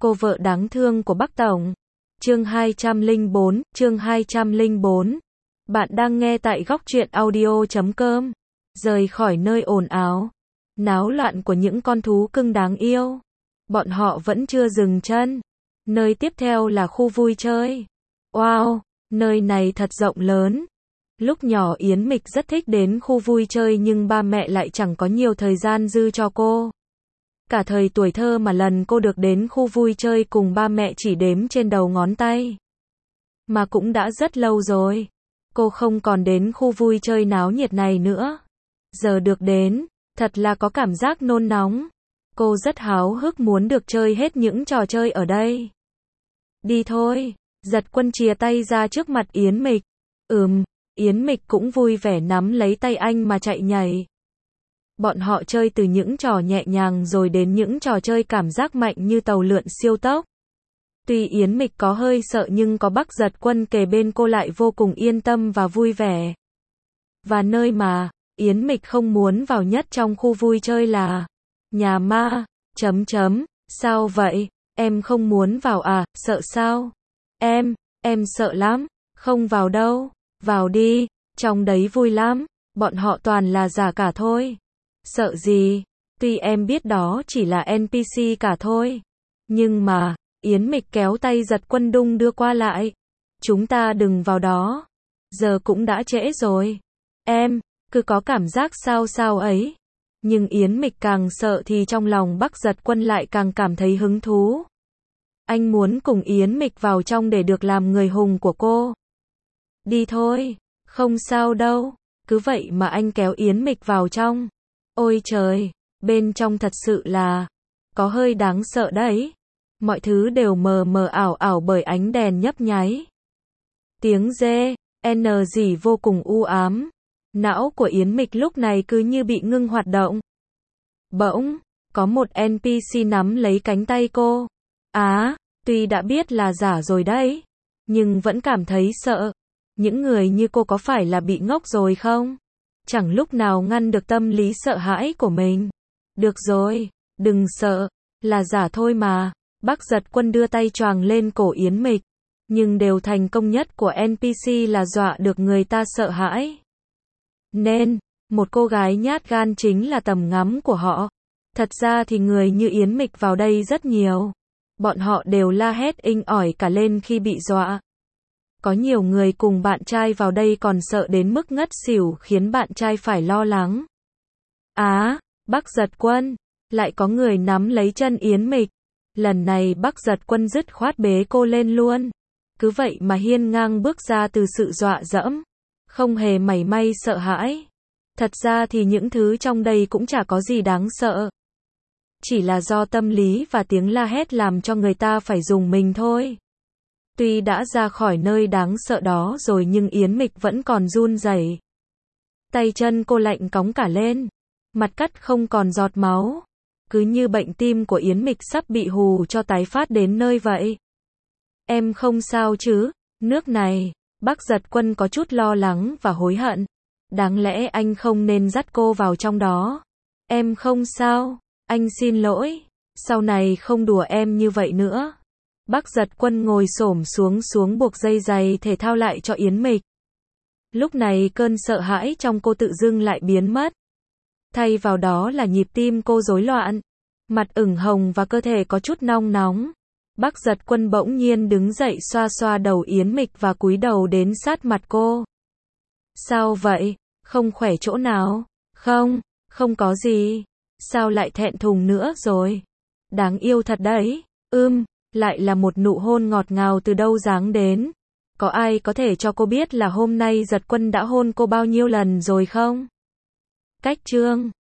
Cô vợ đáng thương của Bắc Tổng. Chương 204. Bạn đang nghe tại góc truyện audio.com. Rời khỏi nơi ồn ào, náo loạn của những con thú cưng đáng yêu. Bọn họ vẫn chưa dừng chân. Nơi tiếp theo là khu vui chơi. Wow, nơi này thật rộng lớn. Lúc nhỏ Yến Mịch rất thích đến khu vui chơi nhưng ba mẹ lại chẳng có nhiều thời gian dư cho cô. Cả thời tuổi thơ mà lần cô được đến khu vui chơi cùng ba mẹ chỉ đếm trên đầu ngón tay. Mà cũng đã rất lâu rồi. Cô không còn đến khu vui chơi náo nhiệt này nữa. Giờ được đến, thật là có cảm giác nôn nóng. Cô rất háo hức muốn được chơi hết những trò chơi ở đây. Đi thôi. Giật Quân chìa tay ra trước mặt Yến Mịch. Yến Mịch cũng vui vẻ nắm lấy tay anh mà chạy nhảy. Bọn họ chơi từ những trò nhẹ nhàng rồi đến những trò chơi cảm giác mạnh như tàu lượn siêu tốc. Tuy Yến Mịch có hơi sợ nhưng có Bắc Giật Quân kề bên cô lại vô cùng yên tâm và vui vẻ. Và nơi mà Yến Mịch không muốn vào nhất trong khu vui chơi là nhà ma. Sao vậy? Em không muốn vào à? Sợ sao? Em sợ lắm. Không vào đâu. Vào đi. Trong đấy vui lắm. Bọn họ toàn là giả cả thôi. Sợ gì? Tuy em biết đó chỉ là NPC cả thôi. Nhưng mà, Yến Mịch kéo tay Giật Quân đung đưa qua lại. Chúng ta đừng vào đó. Giờ cũng đã trễ rồi. Em, cứ có cảm giác sao ấy. Nhưng Yến Mịch càng sợ thì trong lòng Bắc Giật Quân lại càng cảm thấy hứng thú. Anh muốn cùng Yến Mịch vào trong để được làm người hùng của cô. Đi thôi. Không sao đâu. Cứ vậy mà anh kéo Yến Mịch vào trong. Ôi trời, bên trong thật sự là có hơi đáng sợ đấy. Mọi thứ đều mờ mờ ảo ảo bởi ánh đèn nhấp nháy. Tiếng rê, gì vô cùng u ám. Não của Yến Mịch lúc này cứ như bị ngưng hoạt động. Bỗng, có một NPC nắm lấy cánh tay cô. Tuy đã biết là giả rồi đấy, nhưng vẫn cảm thấy sợ. Những người như cô có phải là bị ngốc rồi không? Chẳng lúc nào ngăn được tâm lý sợ hãi của mình. Được rồi, đừng sợ, là giả thôi mà. Bắc Giật Quân đưa tay choàng lên cổ Yến Mịch. Nhưng điều thành công nhất của NPC là dọa được người ta sợ hãi. Nên, một cô gái nhát gan chính là tầm ngắm của họ. Thật ra thì người như Yến Mịch vào đây rất nhiều. Bọn họ đều la hét inh ỏi cả lên khi bị dọa. Có nhiều người cùng bạn trai vào đây còn sợ đến mức ngất xỉu khiến bạn trai phải lo lắng. Bắc Giật Quân, lại có người nắm lấy chân Yến Mịch. Lần này Bắc Giật Quân dứt khoát bế cô lên luôn. Cứ vậy mà hiên ngang bước ra từ sự dọa dẫm. Không hề mảy may sợ hãi. Thật ra thì những thứ trong đây cũng chả có gì đáng sợ. Chỉ là do tâm lý và tiếng la hét làm cho người ta phải rùng mình thôi. Tuy đã ra khỏi nơi đáng sợ đó rồi nhưng Yến Mịch vẫn còn run rẩy. Tay chân cô lạnh cóng cả lên. Mặt cắt không còn giọt máu. Cứ như bệnh tim của Yến Mịch sắp bị hù cho tái phát đến nơi vậy. Em không sao chứ? Nước này. Bắc Giật Quân có chút lo lắng và hối hận. Đáng lẽ anh không nên dắt cô vào trong đó. Em không sao. Anh xin lỗi. Sau này không đùa em như vậy nữa. Bắc Giật Quân ngồi xổm xuống buộc dây giày thể thao lại cho Yến Mịch. Lúc này cơn sợ hãi trong cô tự dưng lại biến mất. Thay vào đó là nhịp tim cô rối loạn. Mặt ửng hồng và cơ thể có chút nong nóng. Bắc Giật Quân bỗng nhiên đứng dậy xoa xoa đầu Yến Mịch và cúi đầu đến sát mặt cô. Sao vậy? Không khỏe chỗ nào? Không có gì. Sao lại thẹn thùng nữa rồi? Đáng yêu thật đấy. Lại là một nụ hôn ngọt ngào từ đâu giáng đến. Có ai có thể cho cô biết là hôm nay Giật Quân đã hôn cô bao nhiêu lần rồi không? Cách chương